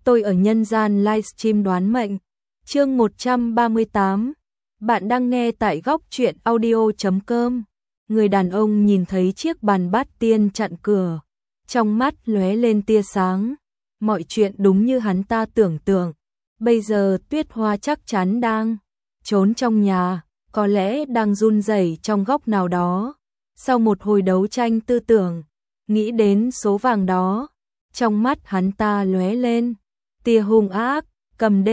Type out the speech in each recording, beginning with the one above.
tôi ở nhân gian livestream đoán mệnh. Chương 138. Bạn đang nghe tại góc truyện audio.com. Người đàn ông nhìn thấy chiếc bàn bát tiên chặn cửa, trong mắt lóe lên tia sáng. Mọi chuyện đúng như hắn ta tưởng tượng. Bây giờ Tuyết Hoa chắc chắn đang trốn trong nhà, có lẽ đang run rẩy trong góc nào đó. Sau một hồi đấu tranh tư tưởng, nghĩ đến số vàng đó, trong mắt hắn ta lóe lên tia hung ác, cầm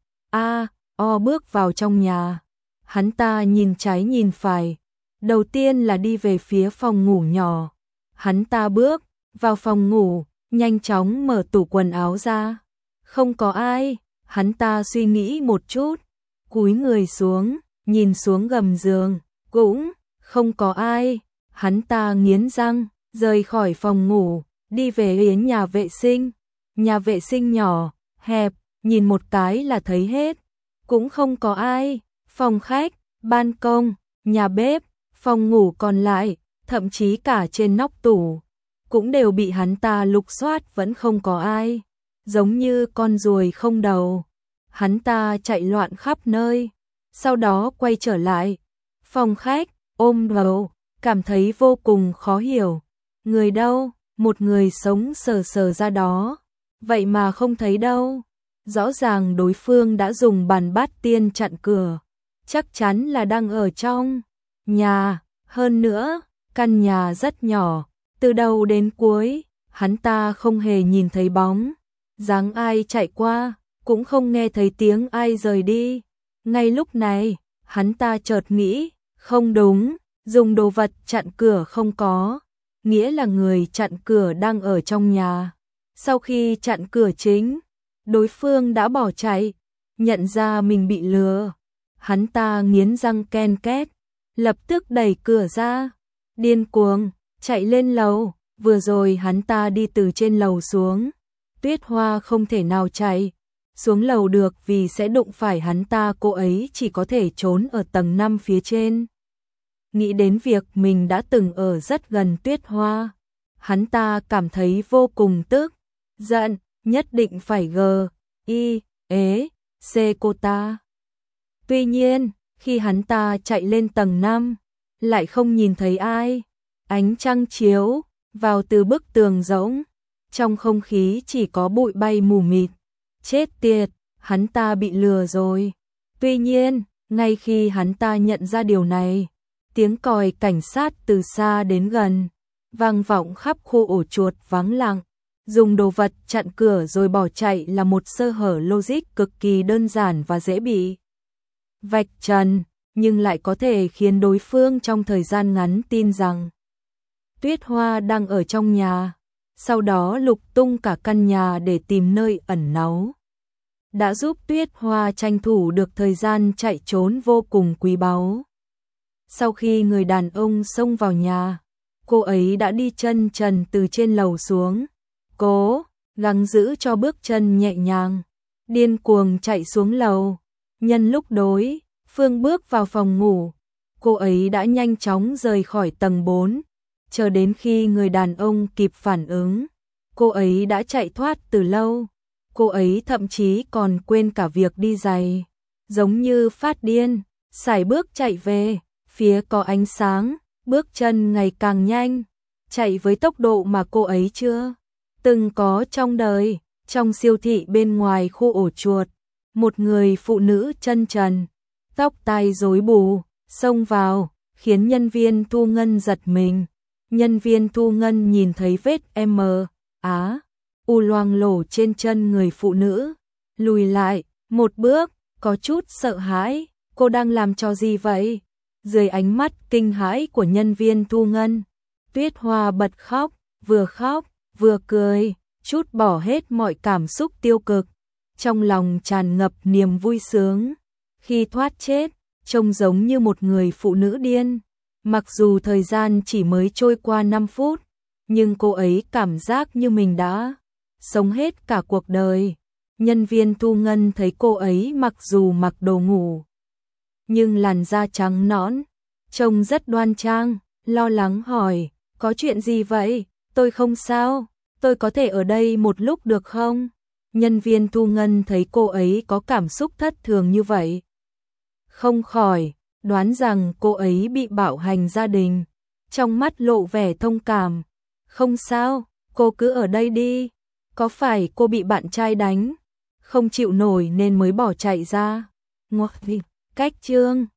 o bước vào trong nhà. Hắn ta nhìn trái nhìn phải, đầu tiên là đi về phía phòng ngủ nhỏ. Hắn ta bước vào phòng ngủ, nhanh chóng mở tủ quần áo ra. Không có ai, hắn ta suy nghĩ một chút, cúi người xuống, nhìn xuống gầm giường, cũng không có ai. Hắn ta nghiến răng, rời khỏi phòng ngủ, đi về đến nhà vệ sinh. Nhà vệ sinh nhỏ, hẹp, nhìn một cái là thấy hết, cũng không có ai. Phòng khách, ban công, nhà bếp, phòng ngủ còn lại, thậm chí cả trên nóc tủ, cũng đều bị hắn ta lục soát, vẫn không có ai. Giống như con ruồi không đầu, hắn ta chạy loạn khắp nơi, sau đó quay trở lại phòng khách, ôm đầu, cảm thấy vô cùng khó hiểu. Người đâu? Một người sống sờ sờ ra đó, vậy mà không thấy đâu. Rõ ràng đối phương đã dùng bàn bát tiên chặn cửa, chắc chắn là đang ở trong nhà. Hơn nữa, căn nhà rất nhỏ, từ đầu đến cuối, hắn ta không hề nhìn thấy bóng dáng ai chạy qua, cũng không nghe thấy tiếng ai rời đi. Ngay lúc này, hắn ta chợt nghĩ, không đúng, dùng đồ vật chặn cửa không có, nghĩa là người chặn cửa đang ở trong nhà. Sau khi chặn cửa chính, đối phương đã bỏ chạy, nhận ra mình bị lừa. Hắn ta nghiến răng ken két, lập tức đẩy cửa ra, điên cuồng chạy lên lầu. Vừa rồi hắn ta đi từ trên lầu xuống, Tuyết Hoa không thể nào chạy xuống lầu được vì sẽ đụng phải hắn ta, cô ấy chỉ có thể trốn ở tầng 5 phía trên. Nghĩ đến việc mình đã từng ở rất gần Tuyết Hoa, hắn ta cảm thấy vô cùng tức giận, nhất định phải C cô ta. Tuy nhiên, khi hắn ta chạy lên tầng 5, lại không nhìn thấy ai. Ánh trăng chiếu vào từ bức tường rỗng, trong không khí chỉ có bụi bay mù mịt. Chết tiệt, hắn ta bị lừa rồi. Tuy nhiên, ngay khi hắn ta nhận ra điều này, tiếng còi cảnh sát từ xa đến gần vang vọng khắp khu ổ chuột vắng lặng. Dùng đồ vật chặn cửa rồi bỏ chạy là một sơ hở logic cực kỳ đơn giản và dễ bị vạch trần, nhưng lại có thể khiến đối phương trong thời gian ngắn tin rằng Tuyết Hoa đang ở trong nhà, sau đó lục tung cả căn nhà để tìm nơi ẩn náu. Đã giúp Tuyết Hoa tranh thủ được thời gian chạy trốn vô cùng quý báu. Sau khi người đàn ông xông vào nhà, cô ấy đã đi chân trần từ trên lầu xuống, cố gắng giữ cho bước chân nhẹ nhàng, điên cuồng chạy xuống lầu. Nhân lúc đối phương bước vào phòng ngủ, cô ấy đã nhanh chóng rời khỏi tầng 4. Chờ đến khi người đàn ông kịp phản ứng, cô ấy đã chạy thoát từ lâu. Cô ấy thậm chí còn quên cả việc đi giày, giống như phát điên, sải bước chạy về phía có ánh sáng, bước chân ngày càng nhanh, chạy với tốc độ mà cô ấy chưa từng có trong đời. Trong siêu thị bên ngoài khu ổ chuột, một người phụ nữ chân trần, tóc tai rối bù, xông vào, khiến nhân viên thu ngân giật mình. Nhân viên thu ngân nhìn thấy vết u loang lổ trên chân người phụ nữ, lùi lại một bước, có chút sợ hãi. Cô đang làm trò gì vậy? Dưới ánh mắt kinh hãi của nhân viên thu ngân, Tuyết Hoa bật khóc vừa cười, trút bỏ hết mọi cảm xúc tiêu cực, trong lòng tràn ngập niềm vui sướng. Khi thoát chết, trông giống như một người phụ nữ điên. Mặc dù thời gian chỉ mới trôi qua 5 phút, nhưng cô ấy cảm giác như mình đã sống hết cả cuộc đời. Nhân viên thu ngân thấy cô ấy mặc dù mặc đồ ngủ, nhưng làn da trắng nõn, trông rất đoan trang, lo lắng hỏi, có chuyện gì vậy? Tôi không sao, tôi có thể ở đây một lúc được không? Nhân viên thu ngân thấy cô ấy có cảm xúc thất thường như vậy, không khỏi đoán rằng cô ấy bị bạo hành gia đình, trong mắt lộ vẻ thông cảm. Không sao, cô cứ ở đây đi. Có phải cô bị bạn trai đánh, không chịu nổi nên mới bỏ chạy ra? Cách chương